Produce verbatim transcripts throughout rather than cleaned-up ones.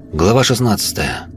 Глава шестнадцатая.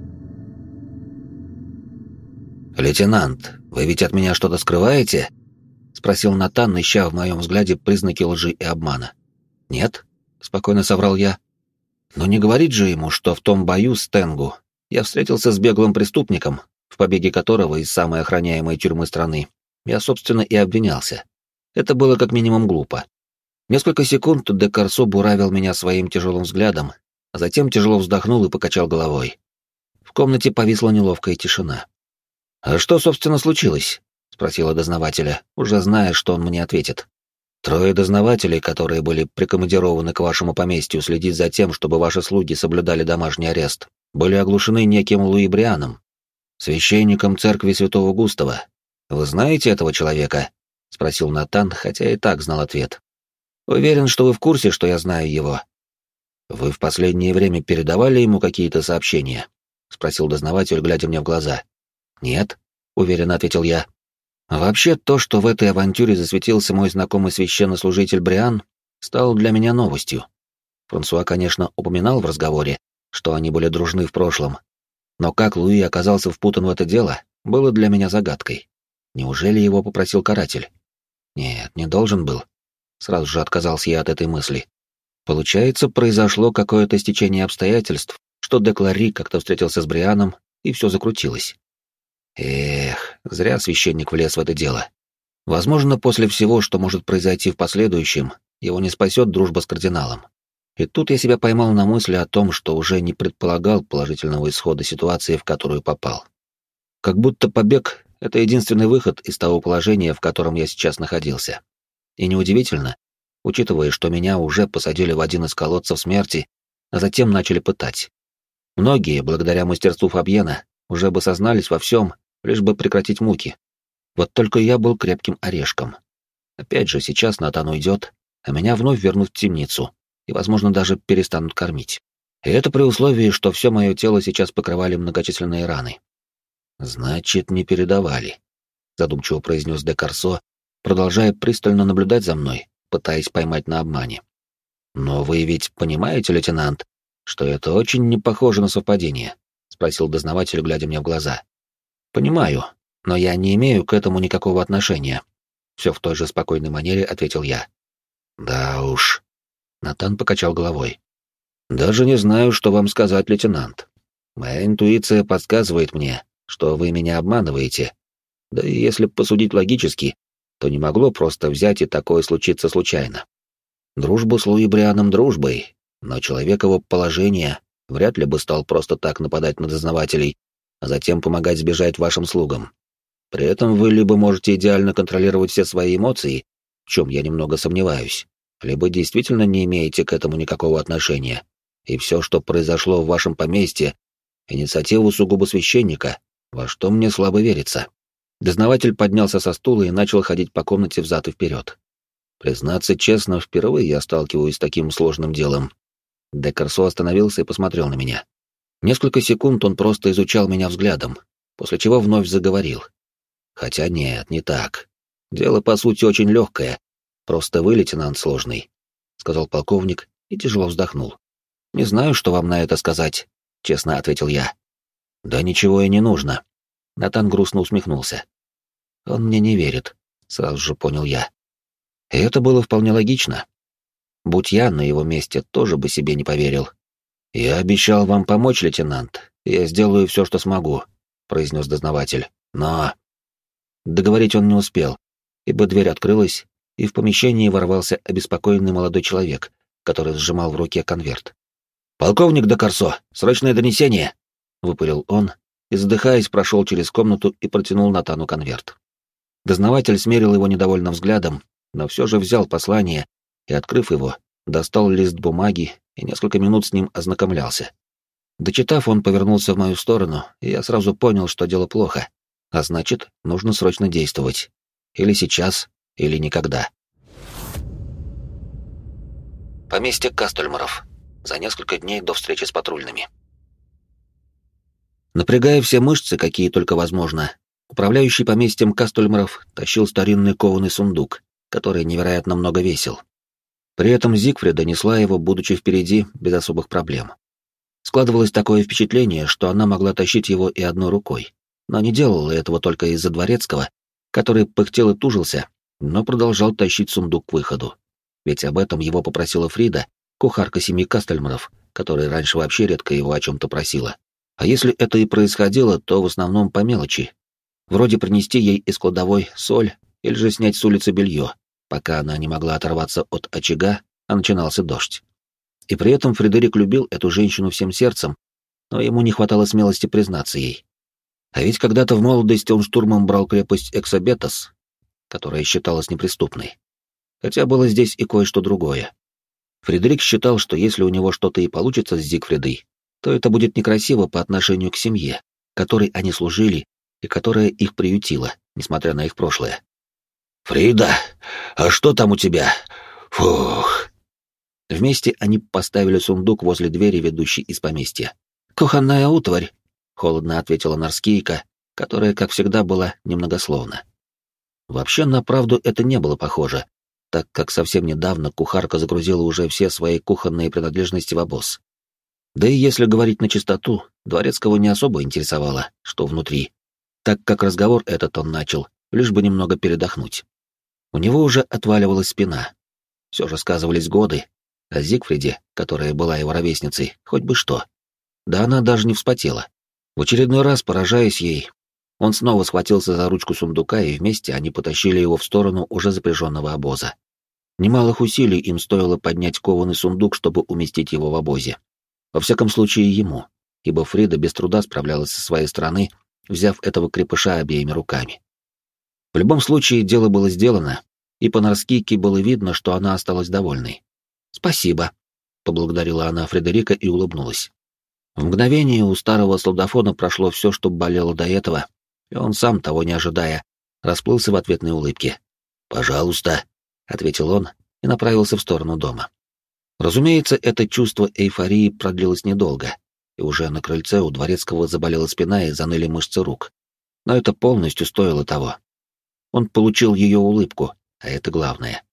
«Лейтенант, вы ведь от меня что-то скрываете?» — спросил Натан, ища в моем взгляде признаки лжи и обмана. «Нет», — спокойно соврал я. «Но не говорить же ему, что в том бою с Тенгу я встретился с беглым преступником, в побеге которого из самой охраняемой тюрьмы страны я, собственно, и обвинялся. Это было как минимум глупо. Несколько секунд де Корсо буравил меня своим тяжелым взглядом, а затем тяжело вздохнул и покачал головой. В комнате повисла неловкая тишина. «А что, собственно, случилось?» — спросила дознавателя, уже зная, что он мне ответит. «Трое дознавателей, которые были прикомандированы к вашему поместью следить за тем, чтобы ваши слуги соблюдали домашний арест, были оглушены неким Луи Брианом, священником церкви Святого Густава. Вы знаете этого человека?» — спросил Натан, хотя и так знал ответ. «Уверен, что вы в курсе, что я знаю его». «Вы в последнее время передавали ему какие-то сообщения?» — спросил дознаватель, глядя мне в глаза. «Нет», — уверенно ответил я. «Вообще, то, что в этой авантюре засветился мой знакомый священнослужитель Бриан, стало для меня новостью. Франсуа, конечно, упоминал в разговоре, что они были дружны в прошлом, но как Луи оказался впутан в это дело, было для меня загадкой. Неужели его попросил каратель? Нет, не должен был. Сразу же отказался я от этой мысли. Получается, произошло какое-то стечение обстоятельств, что де Клари как-то встретился с Брианом, и все закрутилось. Эх, зря священник влез в это дело. Возможно, после всего, что может произойти в последующем, его не спасет дружба с кардиналом. И тут я себя поймал на мысли о том, что уже не предполагал положительного исхода ситуации, в которую попал. Как будто побег — это единственный выход из того положения, в котором я сейчас находился. И неудивительно, учитывая, что меня уже посадили в один из колодцев смерти, а затем начали пытать. Многие, благодаря мастерству Фабьена, уже бы сознались во всем, лишь бы прекратить муки. Вот только я был крепким орешком. Опять же, сейчас Натан уйдет, а меня вновь вернут в темницу, и, возможно, даже перестанут кормить. И это при условии, что все мое тело сейчас покрывали многочисленные раны. «Значит, не передавали», — задумчиво произнес де Корсо, продолжая пристально наблюдать за мной, пытаясь поймать на обмане. «Но вы ведь понимаете, лейтенант, что это очень не похоже на совпадение?» — спросил дознаватель, глядя мне в глаза. «Понимаю, но я не имею к этому никакого отношения», — все в той же спокойной манере ответил я. «Да уж», — Натан покачал головой. «Даже не знаю, что вам сказать, лейтенант. Моя интуиция подсказывает мне, что вы меня обманываете. Да и если посудить логически, то не могло просто взять и такое случиться случайно. Дружбу с Луи Брианом дружбой, но человек его положения вряд ли бы стал просто так нападать на дознавателей, а затем помогать сбежать вашим слугам. При этом вы либо можете идеально контролировать все свои эмоции, в чем я немного сомневаюсь, либо действительно не имеете к этому никакого отношения, и все, что произошло в вашем поместье, инициатива сугубо священника, во что мне слабо верится». Дознаватель поднялся со стула и начал ходить по комнате взад и вперед. Признаться честно, впервые я сталкиваюсь с таким сложным делом. Де Корсо остановился и посмотрел на меня. Несколько секунд он просто изучал меня взглядом, после чего вновь заговорил. Хотя нет, не так. Дело, по сути, очень легкое. Просто вы, лейтенант, сложный, — сказал полковник и тяжело вздохнул. «Не знаю, что вам на это сказать», — честно ответил я. «Да ничего и не нужно». Натан грустно усмехнулся. «Он мне не верит», — сразу же понял я. И это было вполне логично. Будь я на его месте, тоже бы себе не поверил. «Я обещал вам помочь, лейтенант, и я сделаю все, что смогу», — произнес дознаватель. «Но...» Договорить он не успел, ибо дверь открылась, и в помещении ворвался обеспокоенный молодой человек, который сжимал в руке конверт. «Полковник де Корсо, срочное донесение!» — выпалил он, и, задыхаясь, прошел через комнату и протянул Натану конверт. Дознаватель смерил его недовольным взглядом, но все же взял послание и, открыв его, достал лист бумаги и несколько минут с ним ознакомлялся. Дочитав, он повернулся в мою сторону, и я сразу понял, что дело плохо, а значит, нужно срочно действовать. Или сейчас, или никогда. Поместье Кастельмаров. За несколько дней до встречи с патрульными. Напрягая все мышцы, какие только возможно, управляющий поместьем Кастельмаров тащил старинный кованый сундук, который невероятно много весил. При этом Зигфрида несла его, будучи впереди, без особых проблем. Складывалось такое впечатление, что она могла тащить его и одной рукой, но не делала этого только из-за дворецкого, который пыхтел и тужился, но продолжал тащить сундук к выходу. Ведь об этом его попросила Фрида, кухарка семьи Кастельмаров, которая раньше вообще редко его о чем-то просила. А если это и происходило, то в основном по мелочи. Вроде принести ей из кладовой соль или же снять с улицы белье, пока она не могла оторваться от очага, а начинался дождь. И при этом Фредерик любил эту женщину всем сердцем, но ему не хватало смелости признаться ей. А ведь когда-то в молодости он штурмом брал крепость Эксобетос, которая считалась неприступной. Хотя было здесь и кое-что другое. Фредерик считал, что если у него что-то и получится с Зигфридой, то это будет некрасиво по отношению к семье, которой они служили и которая их приютила, несмотря на их прошлое. «Фрида, а что там у тебя? Фух!» Вместе они поставили сундук возле двери, ведущей из поместья. «Кухонная утварь», — холодно ответила Нарскийка, которая, как всегда, была немногословна. Вообще, на правду это не было похоже, так как совсем недавно кухарка загрузила уже все свои кухонные принадлежности в обоз. Да и если говорить на чистоту, дворецкого не особо интересовало, что внутри, так как разговор этот он начал, лишь бы немного передохнуть. У него уже отваливалась спина. Все же сказывались годы, а Зигфриде, которая была его ровесницей, хоть бы что. Да она даже не вспотела. В очередной раз, поражаясь ей, он снова схватился за ручку сундука, и вместе они потащили его в сторону уже запряженного обоза. Немалых усилий им стоило поднять кованый сундук, чтобы уместить его в обозе. Во всяком случае ему, ибо Фрида без труда справлялась со своей стороны, взяв этого крепыша обеими руками. В любом случае дело было сделано, и по Нарскийке было видно, что она осталась довольной. «Спасибо», — поблагодарила она Фредерика и улыбнулась. В мгновение у старого солдафона прошло все, что болело до этого, и он сам, того не ожидая, расплылся в ответной улыбке. «Пожалуйста», — ответил он и направился в сторону дома. Разумеется, это чувство эйфории продлилось недолго, и уже на крыльце у дворецкого заболела спина и заныли мышцы рук. Но это полностью стоило того. Он получил ее улыбку, а это главное.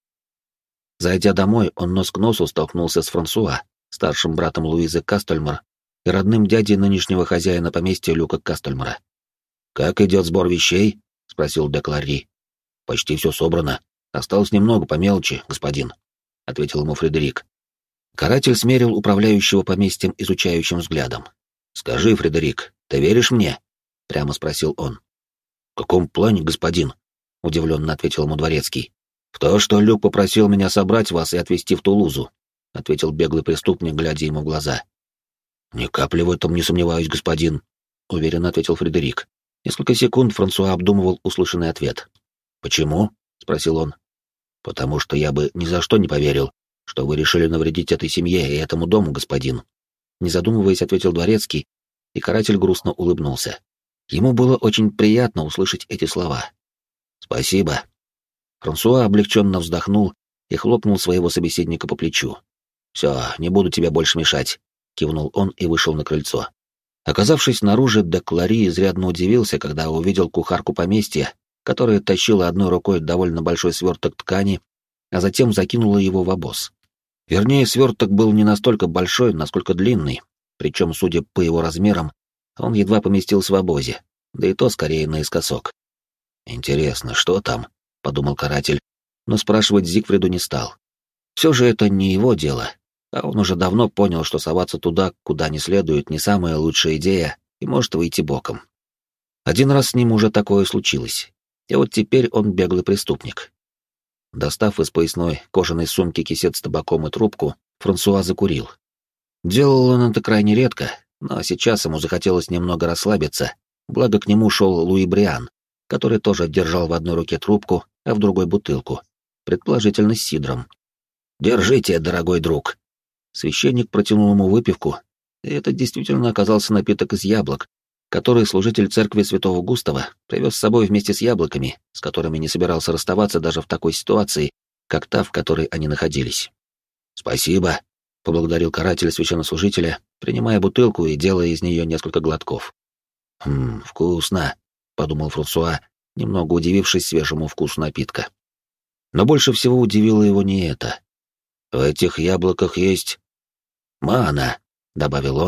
Зайдя домой, он нос к носу столкнулся с Франсуа, старшим братом Луизы Кастельмар и родным дядей нынешнего хозяина поместья Люка Кастельмара. «Как идет сбор вещей?» — спросил де Кларри. «Почти все собрано. Осталось немного по мелочи, господин», — ответил ему Фредерик. Каратель смерил управляющего поместьем изучающим взглядом. «Скажи, Фредерик, ты веришь мне?» — прямо спросил он. «В каком плане, господин?» — удивленно ответил ему дворецкий. «В то, что Люк попросил меня собрать вас и отвезти в Тулузу», — ответил беглый преступник, глядя ему в глаза. «Ни капли в этом не сомневаюсь, господин», — уверенно ответил Фредерик. Несколько секунд Франсуа обдумывал услышанный ответ. «Почему?» — спросил он. «Потому что я бы ни за что не поверил, что вы решили навредить этой семье и этому дому, господин», — не задумываясь, ответил дворецкий, и каратель грустно улыбнулся. Ему было очень приятно услышать эти слова. «Спасибо». Франсуа облегченно вздохнул и хлопнул своего собеседника по плечу. «Все, не буду тебе больше мешать», — кивнул он и вышел на крыльцо. Оказавшись снаружи, де Кларри изрядно удивился, когда увидел кухарку поместья, которая тащила одной рукой довольно большой сверток ткани, а затем закинула его в обоз. Вернее, сверток был не настолько большой, насколько длинный, причем, судя по его размерам, он едва поместился в обозе, да и то скорее наискосок. «Интересно, что там?» — подумал каратель, но спрашивать Зигфриду не стал. Все же это не его дело, а он уже давно понял, что соваться туда, куда не следует, не самая лучшая идея и может выйти боком. Один раз с ним уже такое случилось, и вот теперь он беглый преступник. Достав из поясной кожаной сумки кисет с табаком и трубку, Франсуа закурил. Делал он это крайне редко, но сейчас ему захотелось немного расслабиться, благо к нему шел Луи Бриан, который тоже держал в одной руке трубку, а в другой бутылку, предположительно с сидром. «Держите, дорогой друг». Священник протянул ему выпивку, и это действительно оказался напиток из яблок, который служитель церкви святого Густава привез с собой вместе с яблоками, с которыми не собирался расставаться даже в такой ситуации, как та, в которой они находились. «Спасибо», — поблагодарил каратель священнослужителя, принимая бутылку и делая из нее несколько глотков. «Хм, вкусно», — подумал Франсуа, немного удивившись свежему вкусу напитка. Но больше всего удивило его не это. «В этих яблоках есть мана», — добавил он,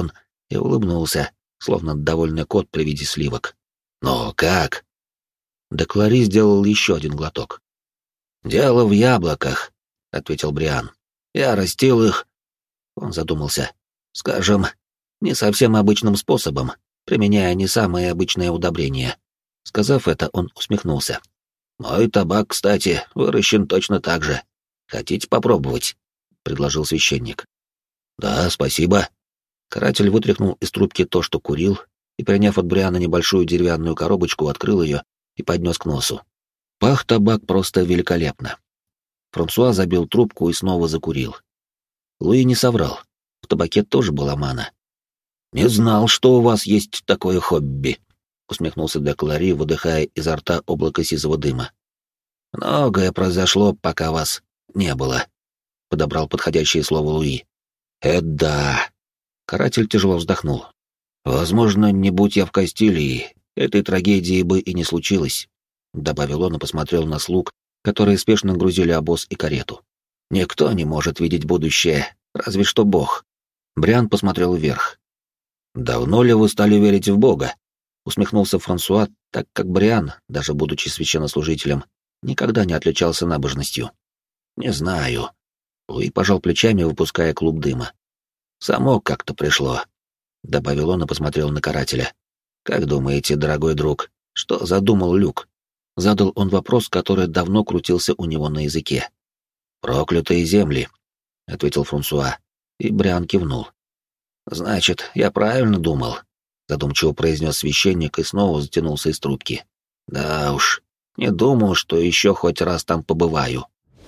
и улыбнулся, словно довольный кот при виде сливок. «Но как?» Деклари сделал еще один глоток. «Дело в яблоках», — ответил Бриан. «Я растил их...» Он задумался. «Скажем, не совсем обычным способом, применяя не самые обычные удобрения». Сказав это, он усмехнулся. «Мой табак, кстати, выращен точно так же. Хотите попробовать?» — предложил священник. «Да, спасибо». Каратель вытряхнул из трубки то, что курил, и, приняв от Бриана небольшую деревянную коробочку, открыл ее и поднес к носу. Пах табак просто великолепно. Франсуа забил трубку и снова закурил. Луи не соврал. В табаке тоже была мана. «Не знал, что у вас есть такое хобби», — усмехнулся Деклари, выдыхая изо рта облако сизого дыма. «Многое произошло, пока вас не было», — подобрал подходящее слово Луи. «Это да». Каратель тяжело вздохнул. «Возможно, не будь я в Кастилии, этой трагедии бы и не случилось», — добавил он и посмотрел на слуг, которые спешно грузили обоз и карету. «Никто не может видеть будущее, разве что Бог». Бриан посмотрел вверх. «Давно ли вы стали верить в Бога?» — усмехнулся Франсуа, так как Бриан, даже будучи священнослужителем, никогда не отличался набожностью. «Не знаю». Луи пожал плечами, выпуская клуб дыма. «Само как-то пришло», — добавил он и посмотрел на карателя. «Как думаете, дорогой друг, что задумал Люк?» Задал он вопрос, который давно крутился у него на языке. «Проклятые земли», — ответил Франсуа, и Бриан кивнул. «Значит, я правильно думал», — задумчиво произнес священник и снова затянулся из трубки. «Да уж, не думал, что еще хоть раз там побываю».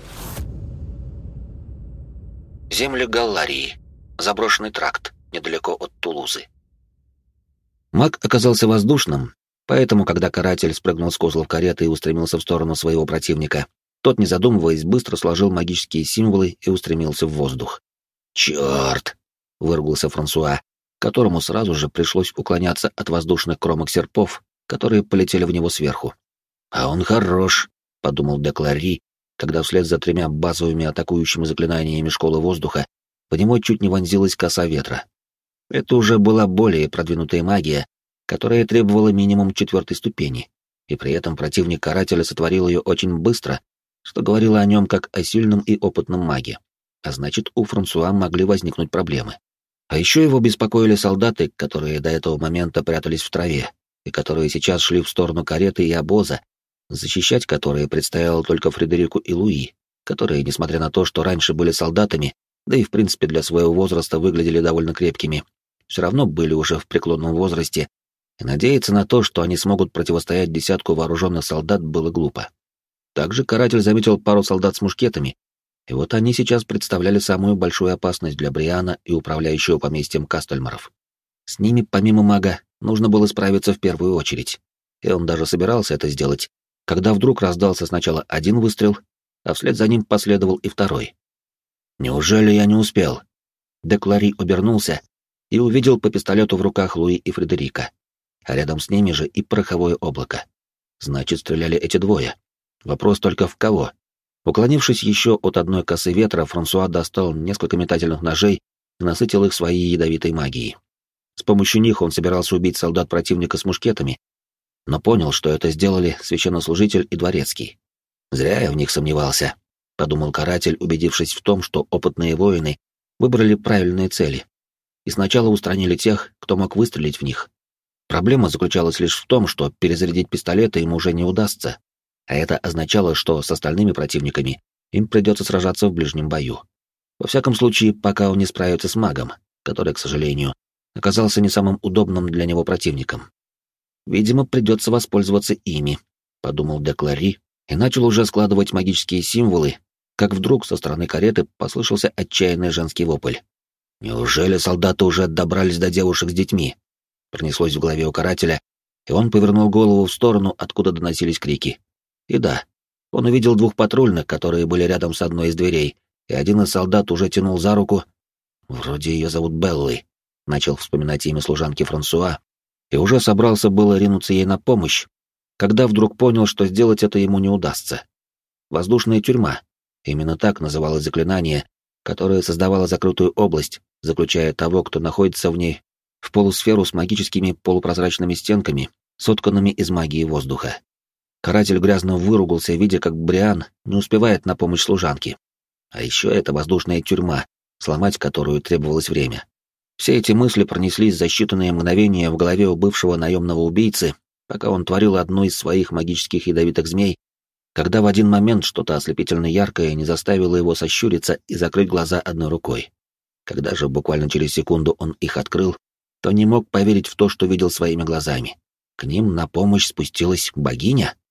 Земли Галларии. Заброшенный тракт, недалеко от Тулузы. Маг оказался воздушным, поэтому, когда каратель спрыгнул с козлов кареты и устремился в сторону своего противника, тот, не задумываясь, быстро сложил магические символы и устремился в воздух. «Черт!» — выругался Франсуа, которому сразу же пришлось уклоняться от воздушных кромок серпов, которые полетели в него сверху. «А он хорош», — подумал Деклари, когда вслед за тремя базовыми атакующими заклинаниями школы воздуха по нему чуть не вонзилась коса ветра. Это уже была более продвинутая магия, которая требовала минимум четвертой ступени, и при этом противник карателя сотворил ее очень быстро, что говорило о нем как о сильном и опытном маге. А значит, у Франсуа могли возникнуть проблемы. А еще его беспокоили солдаты, которые до этого момента прятались в траве, и которые сейчас шли в сторону кареты и обоза, защищать которые предстояло только Фредерику и Луи, которые, несмотря на то, что раньше были солдатами, да и в принципе для своего возраста выглядели довольно крепкими, все равно были уже в преклонном возрасте, и надеяться на то, что они смогут противостоять десятку вооруженных солдат, было глупо. Также каратель заметил пару солдат с мушкетами, и вот они сейчас представляли самую большую опасность для Бриана и управляющего поместьем Кастельмаров. С ними, помимо мага, нужно было справиться в первую очередь, и он даже собирался это сделать, когда вдруг раздался сначала один выстрел, а вслед за ним последовал и второй. «Неужели я не успел?» Деклари обернулся и увидел по пистолету в руках Луи и Фредерика, а рядом с ними же и пороховое облако. Значит, стреляли эти двое. Вопрос только в кого? Уклонившись еще от одной косы ветра, Франсуа достал несколько метательных ножей и насытил их своей ядовитой магией. С помощью них он собирался убить солдат противника с мушкетами, но понял, что это сделали священнослужитель и дворецкий. «Зря я в них сомневался», — подумал каратель, убедившись в том, что опытные воины выбрали правильные цели и сначала устранили тех, кто мог выстрелить в них. Проблема заключалась лишь в том, что перезарядить пистолеты им уже не удастся, а это означало, что с остальными противниками им придется сражаться в ближнем бою. Во всяком случае, пока он не справится с магом, который, к сожалению, оказался не самым удобным для него противником. «Видимо, придется воспользоваться ими», — подумал Деклари и начал уже складывать магические символы, как вдруг со стороны кареты послышался отчаянный женский вопль. «Неужели солдаты уже добрались до девушек с детьми?» Пронеслось в голове у карателя, и он повернул голову в сторону, откуда доносились крики. И да, он увидел двух патрульных, которые были рядом с одной из дверей, и один из солдат уже тянул за руку. Вроде ее зовут Беллой, начал вспоминать имя служанки Франсуа, и уже собрался было ринуться ей на помощь, когда вдруг понял, что сделать это ему не удастся. Воздушная тюрьма. Именно так называлось заклинание, которое создавало закрытую область, заключая того, кто находится в ней, в полусферу с магическими полупрозрачными стенками, сотканными из магии воздуха. Каратель грязно выругался, видя, как Бриан не успевает на помощь служанке. А еще это воздушная тюрьма, сломать которую требовалось время. Все эти мысли пронеслись за считанные мгновения в голове у бывшего наемного убийцы, пока он творил одну из своих магических ядовитых змей, когда в один момент что-то ослепительно яркое не заставило его сощуриться и закрыть глаза одной рукой. Когда же буквально через секунду он их открыл, то не мог поверить в то, что видел своими глазами. К ним на помощь спустилась богиня.